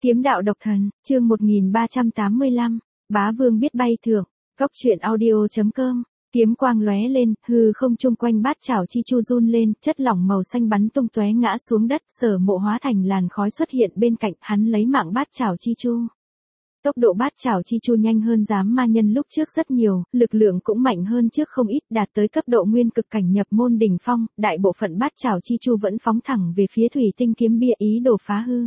Kiếm đạo độc thần, chương 1385, bá vương biết bay thượng, góc truyện audio.com, kiếm quang lóe lên, hư không chung quanh bát chảo chi chu run lên, chất lỏng màu xanh bắn tung tóe ngã xuống đất, Sở Mộ hóa thành làn khói xuất hiện bên cạnh, hắn lấy mạng bát chảo chi chu. Tốc độ bát chảo chi chu nhanh hơn giám ma nhân lúc trước rất nhiều, lực lượng cũng mạnh hơn trước không ít, đạt tới cấp độ nguyên cực cảnh nhập môn đỉnh phong, đại bộ phận bát chảo chi chu vẫn phóng thẳng về phía thủy tinh kiếm bia ý đồ phá hư.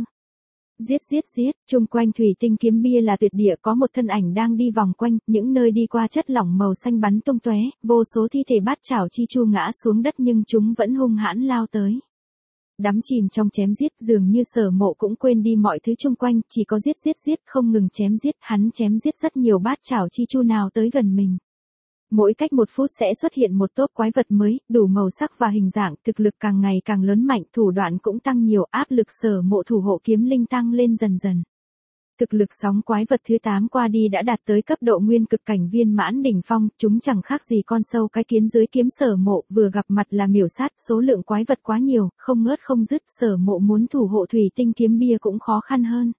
Giết, chung quanh thủy tinh kiếm bia là tuyệt địa, có một thân ảnh đang đi vòng quanh, những nơi đi qua chất lỏng màu xanh bắn tung tóe, vô số thi thể bát chảo chi chu ngã xuống đất nhưng chúng vẫn hung hãn lao tới. Đắm chìm trong chém giết, dường như Sở Mộ cũng quên đi mọi thứ chung quanh, chỉ có giết, không ngừng chém giết, hắn chém giết rất nhiều bát chảo chi chu nào tới gần mình. Mỗi cách 1 phút sẽ xuất hiện một tốp quái vật mới, đủ màu sắc và hình dạng, thực lực càng ngày càng lớn mạnh, thủ đoạn cũng tăng nhiều, áp lực Sở Mộ thủ hộ kiếm linh tăng lên dần dần. Thực lực sóng quái vật thứ 8 qua đi đã đạt tới cấp độ nguyên cực cảnh viên mãn đỉnh phong, chúng chẳng khác gì con sâu cái kiến dưới kiếm Sở Mộ, vừa gặp mặt là miểu sát, số lượng quái vật quá nhiều, không ngớt không dứt, Sở Mộ muốn thủ hộ thủy tinh kiếm bia cũng khó khăn hơn.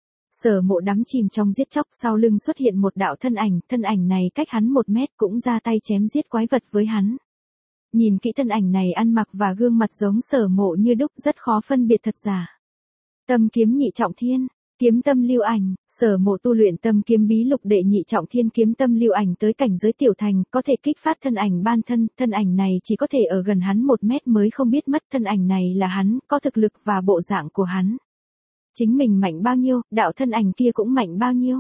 Sở Mộ đắm chìm trong giết chóc, sau lưng xuất hiện một đạo thân ảnh này cách hắn 1 mét cũng ra tay chém giết quái vật với hắn. Nhìn kỹ thân ảnh này ăn mặc và gương mặt giống Sở Mộ như đúc, rất khó phân biệt thật giả. Tâm kiếm nhị trọng thiên, kiếm tâm lưu ảnh, Sở Mộ tu luyện tâm kiếm bí lục đệ nhị trọng thiên kiếm tâm lưu ảnh tới cảnh giới tiểu thành, có thể kích phát thân ảnh ban thân ảnh này chỉ có thể ở gần hắn 1 mét mới không biết mất, thân ảnh này là hắn, có thực lực và bộ dạng của hắn. Chính mình mạnh bao nhiêu, đạo thân ảnh kia cũng mạnh bao nhiêu.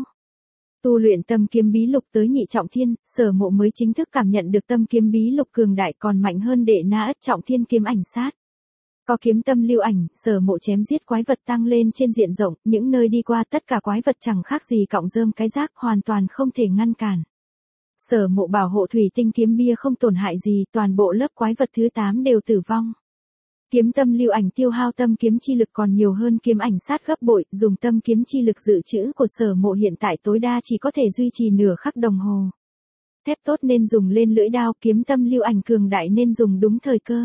Tu luyện tâm kiếm bí lục tới nhị trọng thiên, Sở Mộ mới chính thức cảm nhận được tâm kiếm bí lục cường đại còn mạnh hơn đệ na ất trọng thiên kiếm ảnh sát. Có kiếm tâm lưu ảnh, Sở Mộ chém giết quái vật tăng lên trên diện rộng, những nơi đi qua tất cả quái vật chẳng khác gì cọng rơm cái rác, hoàn toàn không thể ngăn cản. Sở Mộ bảo hộ thủy tinh kiếm bia không tổn hại gì, toàn bộ lớp quái vật thứ 8 đều tử vong. Kiếm tâm lưu ảnh tiêu hao tâm kiếm chi lực còn nhiều hơn kiếm ảnh sát gấp bội, dùng tâm kiếm chi lực dự trữ của Sở Mộ hiện tại tối đa chỉ có thể duy trì nửa khắc đồng hồ. Thép tốt nên dùng lên lưỡi đao, kiếm tâm lưu ảnh cường đại nên dùng đúng thời cơ.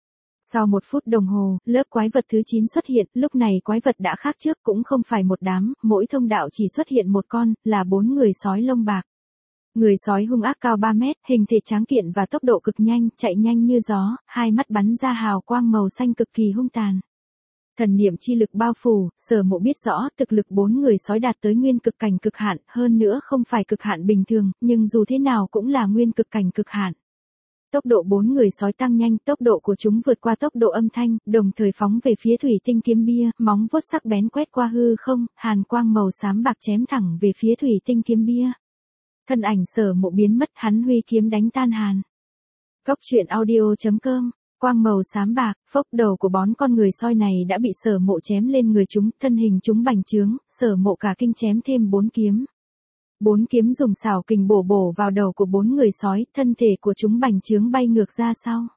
Sau 1 phút đồng hồ, lớp quái vật thứ 9 xuất hiện, lúc này quái vật đã khác trước, cũng không phải một đám, mỗi thông đạo chỉ xuất hiện một con, là 4 người sói lông bạc. Người sói hung ác cao 3 mét, hình thể tráng kiện và tốc độ cực nhanh, chạy nhanh như gió, hai mắt bắn ra hào quang màu xanh cực kỳ hung tàn. Thần niệm chi lực bao phủ, Sở Mộ biết rõ, thực lực 4 người sói đạt tới nguyên cực cảnh cực hạn, hơn nữa không phải cực hạn bình thường, nhưng dù thế nào cũng là nguyên cực cảnh cực hạn. Tốc độ 4 người sói tăng nhanh, tốc độ của chúng vượt qua tốc độ âm thanh, đồng thời phóng về phía thủy tinh kiếm bia, móng vuốt sắc bén quét qua hư không, hàn quang màu xám bạc chém thẳng về phía thủy tinh kiếm bia. Thân ảnh Sở Mộ biến mất, hắn huy kiếm đánh tan hàn. Góc truyện audio.com, quang màu xám bạc, phốc đầu của 4 con người sói này đã bị Sở Mộ chém lên người chúng, thân hình chúng bành trướng, Sở Mộ cả kinh chém thêm 4 kiếm. 4 kiếm dùng xảo kình bổ vào đầu của 4 người sói, thân thể của chúng bành trướng bay ngược ra sau.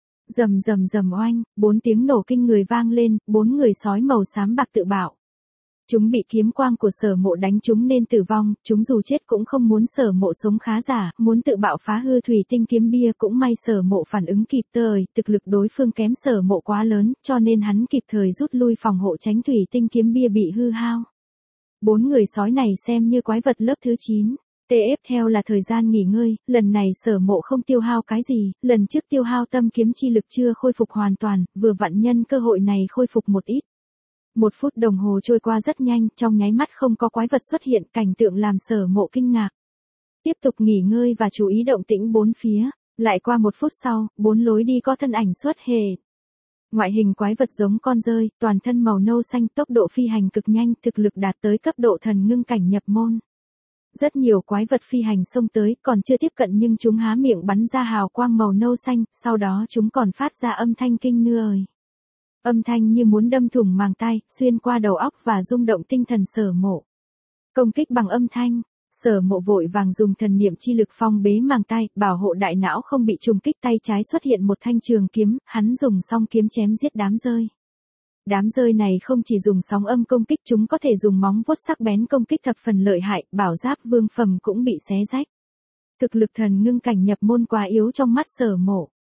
Rầm oanh, 4 tiếng nổ kinh người vang lên, 4 người sói màu xám bạc tự bạo. Chúng bị kiếm quang của Sở Mộ đánh trúng nên tử vong, chúng dù chết cũng không muốn Sở Mộ sống khá giả, muốn tự bạo phá hư thủy tinh kiếm bia, cũng may Sở Mộ phản ứng kịp thời, thực lực đối phương kém Sở Mộ quá lớn, cho nên hắn kịp thời rút lui phòng hộ tránh thủy tinh kiếm bia bị hư hao. 4 người sói này xem như quái vật lớp thứ 9. TF theo là thời gian nghỉ ngơi, lần này Sở Mộ không tiêu hao cái gì, lần trước tiêu hao tâm kiếm chi lực chưa khôi phục hoàn toàn, vừa vặn nhân cơ hội này khôi phục một ít. 1 phút đồng hồ trôi qua rất nhanh, trong nháy mắt không có quái vật xuất hiện, cảnh tượng làm Sở Mộ kinh ngạc. Tiếp tục nghỉ ngơi và chú ý động tĩnh 4 phía, lại qua 1 phút sau, 4 lối đi có thân ảnh xuất hiện. Ngoại hình quái vật giống con dơi, toàn thân màu nâu xanh, tốc độ phi hành cực nhanh, thực lực đạt tới cấp độ thần ngưng cảnh nhập môn. Rất nhiều quái vật phi hành xông tới, còn chưa tiếp cận nhưng chúng há miệng bắn ra hào quang màu nâu xanh, sau đó chúng còn phát ra âm thanh kinh người. Âm thanh như muốn đâm thủng màng tai, xuyên qua đầu óc và rung động tinh thần Sở Mộ. Công kích bằng âm thanh, Sở Mộ vội vàng dùng thần niệm chi lực phong bế màng tai, bảo hộ đại não không bị trùng kích, tay trái xuất hiện một thanh trường kiếm, hắn dùng song kiếm chém giết đám dơi. Đám dơi này không chỉ dùng sóng âm công kích, chúng có thể dùng móng vuốt sắc bén công kích thập phần lợi hại, bảo giáp vương phẩm cũng bị xé rách. Thực lực thần ngưng cảnh nhập môn quá yếu trong mắt Sở Mộ.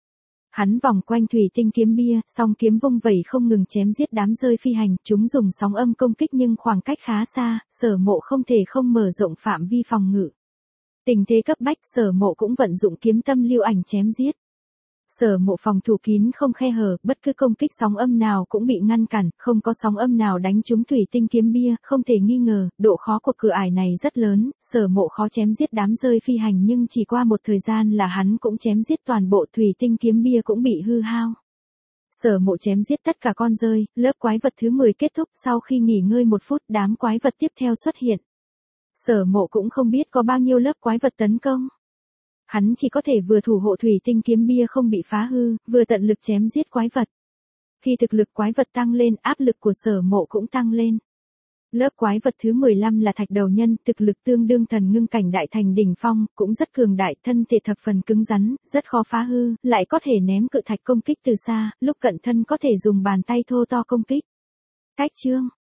Hắn vòng quanh thủy tinh kiếm bia, song kiếm vung vẩy không ngừng chém giết đám rơi phi hành, chúng dùng sóng âm công kích nhưng khoảng cách khá xa, Sở Mộ không thể không mở rộng phạm vi phòng ngự. Tình thế cấp bách, Sở Mộ cũng vận dụng kiếm tâm lưu ảnh chém giết. Sở Mộ phòng thủ kín không khe hở, bất cứ công kích sóng âm nào cũng bị ngăn cản, không có sóng âm nào đánh trúng thủy tinh kiếm bia, không thể nghi ngờ, độ khó của cửa ải này rất lớn, Sở Mộ khó chém giết đám rơi phi hành nhưng chỉ qua một thời gian là hắn cũng chém giết toàn bộ thủy tinh kiếm bia cũng bị hư hao. Sở Mộ chém giết tất cả con rơi, lớp quái vật thứ 10 kết thúc, sau khi nghỉ ngơi 1 phút, đám quái vật tiếp theo xuất hiện. Sở Mộ cũng không biết có bao nhiêu lớp quái vật tấn công. Hắn chỉ có thể vừa thủ hộ thủy tinh kiếm bia không bị phá hư, vừa tận lực chém giết quái vật. Khi thực lực quái vật tăng lên, áp lực của Sở Mộ cũng tăng lên. Lớp quái vật thứ 15 là thạch đầu nhân, thực lực tương đương thần ngưng cảnh đại thành đỉnh phong, cũng rất cường đại, thân thể thập phần cứng rắn, rất khó phá hư, lại có thể ném cự thạch công kích từ xa, lúc cận thân có thể dùng bàn tay thô to công kích. Cách chương